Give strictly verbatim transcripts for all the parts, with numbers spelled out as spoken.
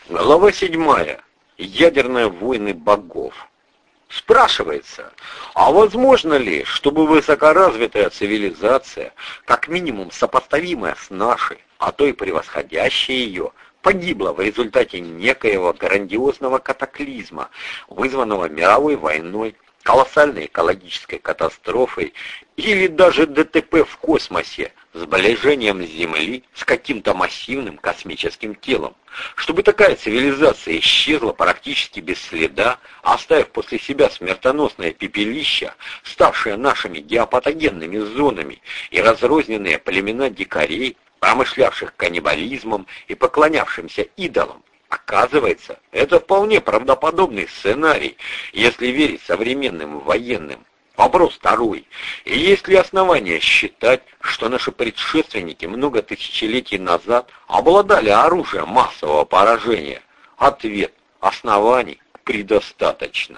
Глава седьмая. Ядерные войны богов. Спрашивается, а возможно ли, чтобы высокоразвитая цивилизация, как минимум сопоставимая с нашей, а то и превосходящая ее, погибла в результате некоего грандиозного катаклизма, вызванного мировой войной, колоссальной экологической катастрофой или даже ДТП в космосе, сближением Земли с каким-то массивным космическим телом, чтобы такая цивилизация исчезла практически без следа, оставив после себя смертоносное пепелище, ставшее нашими геопатогенными зонами, и разрозненные племена дикарей, промышлявших каннибализмом и поклонявшимся идолам. Оказывается, это вполне правдоподобный сценарий, если верить современным военным. Вопрос второй. И есть ли основания считать, что наши предшественники много тысячелетий назад обладали оружием массового поражения? Ответ. Оснований предостаточно.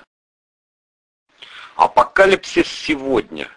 Апокалипсис сегодня.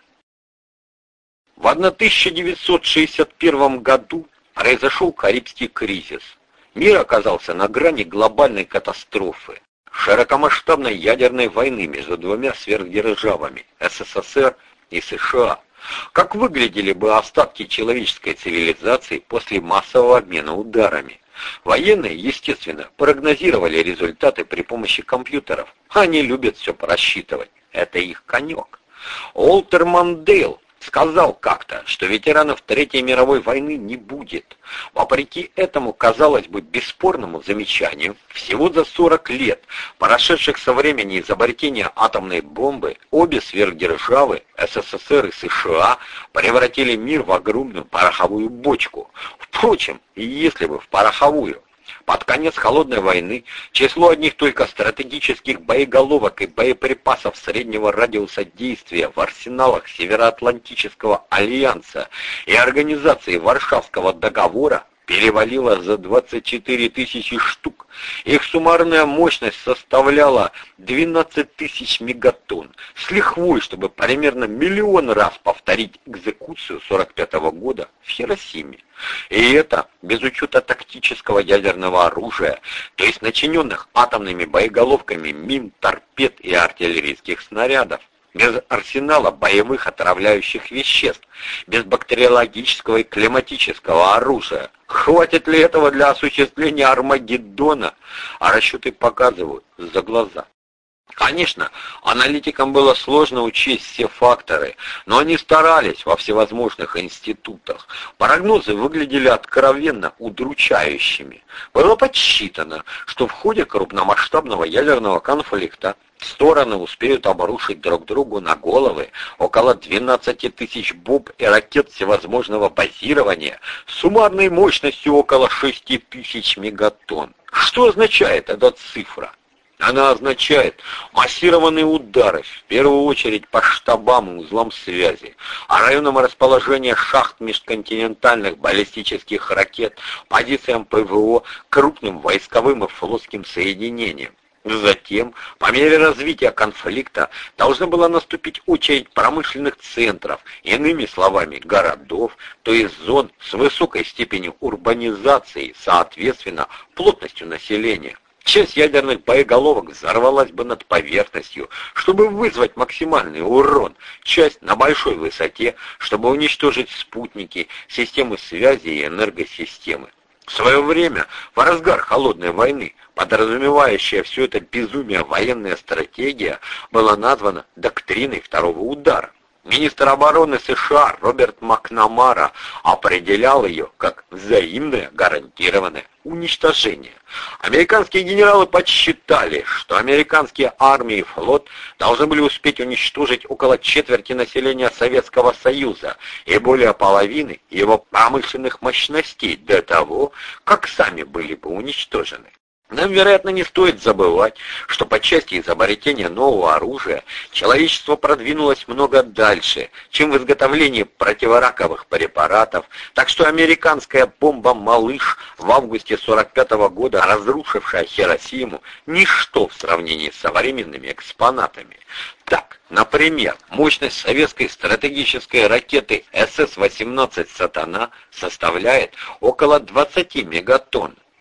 В тысяча девятьсот шестьдесят первом году произошел Карибский кризис. Мир оказался на грани глобальной катастрофы, широкомасштабной ядерной войны между двумя сверхдержавами – СССР и США. Как выглядели бы остатки человеческой цивилизации после массового обмена ударами? Военные, естественно, прогнозировали результаты при помощи компьютеров. Они любят все просчитывать. Это их конек. Уолтер Мандейл сказал как-то, что ветеранов Третьей мировой войны не будет. Вопреки этому, казалось бы, бесспорному замечанию, всего за сорок лет, прошедших со времени изобретения атомной бомбы, обе сверхдержавы, СССР и США, превратили мир в огромную пороховую бочку. Впрочем, и если бы в пороховую. Под конец Холодной войны число одних только стратегических боеголовок и боеприпасов среднего радиуса действия в арсеналах Североатлантического альянса и Организации Варшавского договора перевалило за двадцать четыре тысячи штук. Их суммарная мощность составляла двенадцать тысяч мегатонн, с лихвой, чтобы примерно миллион раз повторить экзекуцию сорок пятого года в Хиросиме. И это без учета тактического ядерного оружия, то есть начиненных атомными боеголовками мин, торпед и артиллерийских снарядов. Без арсенала боевых отравляющих веществ, без бактериологического и климатического оружия. Хватит ли этого для осуществления Армагеддона? А расчеты показывают за глаза. Конечно, аналитикам было сложно учесть все факторы, но они старались во всевозможных институтах. Прогнозы выглядели откровенно удручающими. Было подсчитано, что в ходе крупномасштабного ядерного конфликта стороны успеют обрушить друг другу на головы около двенадцати тысяч бомб и ракет всевозможного базирования с суммарной мощностью около шести тысяч мегатонн. Что означает эта цифра? Она означает массированные удары, в первую очередь по штабам и узлам связи, а районам расположения шахт межконтинентальных баллистических ракет, позициям ПВО, крупным войсковым и флотским соединениям. Затем, по мере развития конфликта, должна была наступить очередь промышленных центров, иными словами, городов, то есть зон с высокой степенью урбанизации, соответственно, плотностью населения. Часть ядерных боеголовок взорвалась бы над поверхностью, чтобы вызвать максимальный урон, часть на большой высоте, чтобы уничтожить спутники, системы связи и энергосистемы. В свое время, в разгар Холодной войны, подразумевающая все это безумие военная стратегия, была названа доктриной второго удара. Министр обороны США Роберт Макнамара определял ее как взаимное гарантированное уничтожение. Американские генералы подсчитали, что американские армии и флот должны были успеть уничтожить около четверти населения Советского Союза и более половины его промышленных мощностей до того, как сами были бы уничтожены. Нам, вероятно, не стоит забывать, что по части изобретения нового оружия человечество продвинулось много дальше, чем в изготовлении противораковых препаратов, так что американская бомба «Малыш» в августе сорок пятого года, разрушившая Хиросиму, ничто в сравнении с современными экспонатами. Так, например, мощность советской стратегической ракеты эс эс восемнадцать «Сатана» составляет около двадцати мегатонн.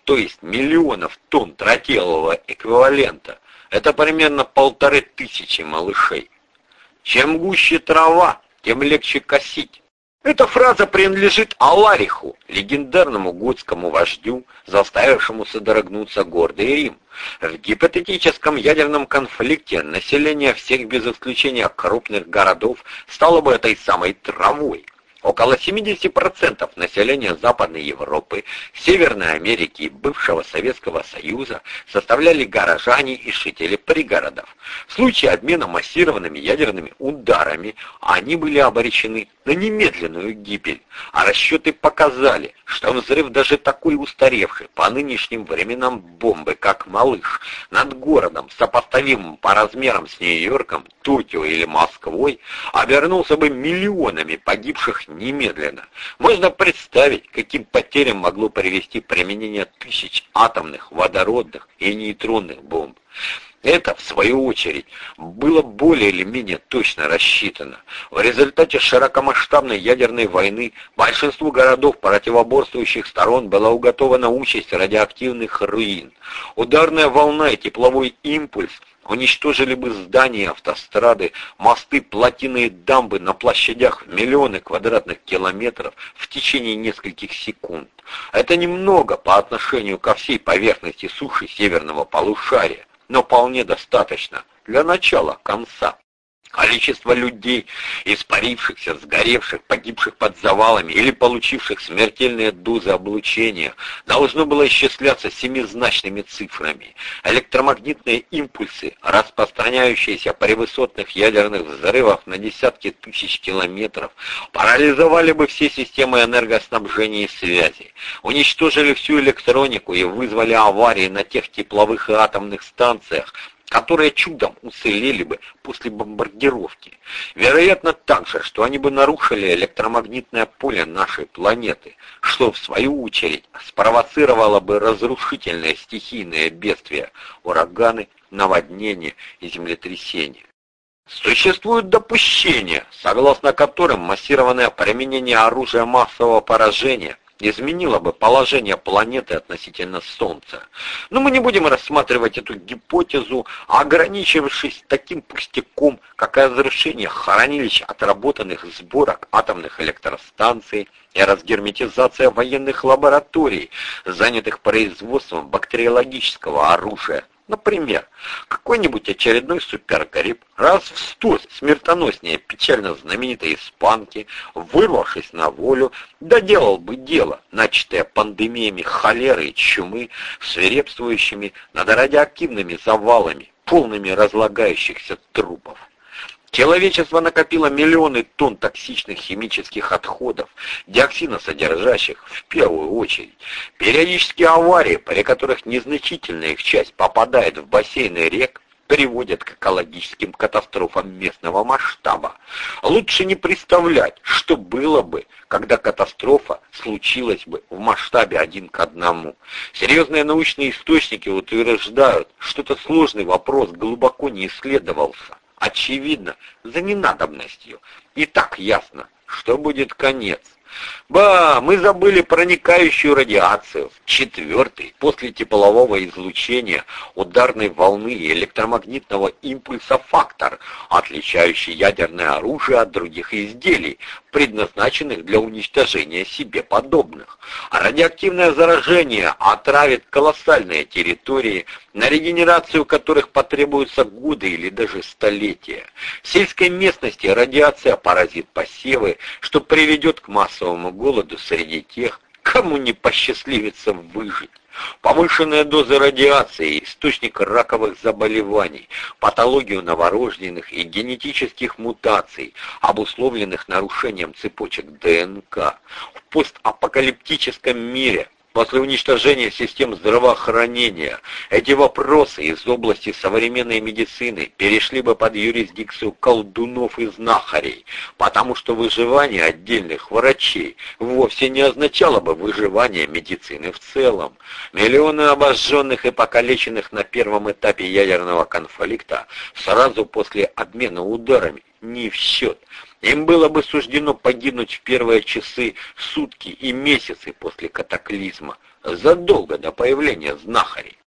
то есть миллионов тонн тротилового эквивалента. Это примерно полторы тысячи малышей. Чем гуще трава, тем легче косить. Эта фраза принадлежит Алариху, легендарному готскому вождю, заставившему содрогнуться гордый Рим. В гипотетическом ядерном конфликте население всех без исключения крупных городов стало бы этой самой травой. Около семьдесят процентов населения Западной Европы, Северной Америки и бывшего Советского Союза составляли горожане и жители пригородов. В случае обмена массированными ядерными ударами они были обречены на немедленную гибель, а расчеты показали, что взрыв даже такой устаревший по нынешним временам бомбы, как «Малыш», над городом, сопоставимым по размерам с Нью-Йорком, Токио или Москвой, обернулся бы миллионами погибших немедленно. Можно представить, каким потерям могло привести применение тысяч атомных, водородных и нейтронных бомб. Это, в свою очередь, было более или менее точно рассчитано. В результате широкомасштабной ядерной войны большинству городов противоборствующих сторон была уготована участь радиоактивных руин. Ударная волна и тепловой импульс уничтожили бы здания, автострады, мосты, плотины и дамбы на площадях в миллионы квадратных километров в течение нескольких секунд. Это немного по отношению ко всей поверхности суши северного полушария, но вполне достаточно для начала конца. Количество людей, испарившихся, сгоревших, погибших под завалами или получивших смертельные дозы облучения, должно было исчисляться семизначными цифрами. Электромагнитные импульсы, распространяющиеся при высотных ядерных взрывах на десятки тысяч километров, парализовали бы все системы энергоснабжения и связи, уничтожили всю электронику и вызвали аварии на тех тепловых и атомных станциях, которые чудом уцелели бы после бомбардировки. Вероятно также, что они бы нарушили электромагнитное поле нашей планеты, что в свою очередь спровоцировало бы разрушительное стихийное бедствие, ураганы, наводнения и землетрясения. Существуют допущения, согласно которым массированное применение оружия массового поражения изменило бы положение планеты относительно Солнца. Но мы не будем рассматривать эту гипотезу, ограничившись таким пустяком, как разрушение хранилищ отработанных сборок атомных электростанций и разгерметизация военных лабораторий, занятых производством бактериологического оружия. Например, какой-нибудь очередной супергрипп раз в сто смертоноснее печально знаменитой испанки, вырвавшись на волю, доделал бы дело, начатое пандемиями холеры и чумы, свирепствующими над радиоактивными завалами, полными разлагающихся трупов. Человечество накопило миллионы тонн токсичных химических отходов, диоксиносодержащих в первую очередь. Периодические аварии, при которых незначительная их часть попадает в бассейны рек, приводят к экологическим катастрофам местного масштаба. Лучше не представлять, что было бы, когда катастрофа случилась бы в масштабе один к одному. Серьезные научные источники утверждают, что этот сложный вопрос глубоко не исследовался. Очевидно, за ненадобностью. И так ясно, что будет конец. Ба, мы забыли проникающую радиацию, четвертый, после теплового излучения, ударной волны и электромагнитного импульса фактор, отличающий ядерное оружие от других изделий, предназначенных для уничтожения себе подобных. А радиоактивное заражение отравит колоссальные территории, на регенерацию которых потребуются годы или даже столетия. В сельской местности радиация поразит посевы, что приведет к массовому голоду среди тех, кому не посчастливится выжить. Повышенная доза радиации – источник раковых заболеваний, патологию новорожденных и генетических мутаций, обусловленных нарушением цепочек ДНК. В постапокалиптическом мире, после уничтожения систем здравоохранения, эти вопросы из области современной медицины перешли бы под юрисдикцию колдунов и знахарей, потому что выживание отдельных врачей вовсе не означало бы выживание медицины в целом. Миллионы обожженных и покалеченных на первом этапе ядерного конфликта сразу после обмена ударами не в счет. Им было бы суждено погибнуть в первые часы, сутки и месяцы после катаклизма, задолго до появления знахарей.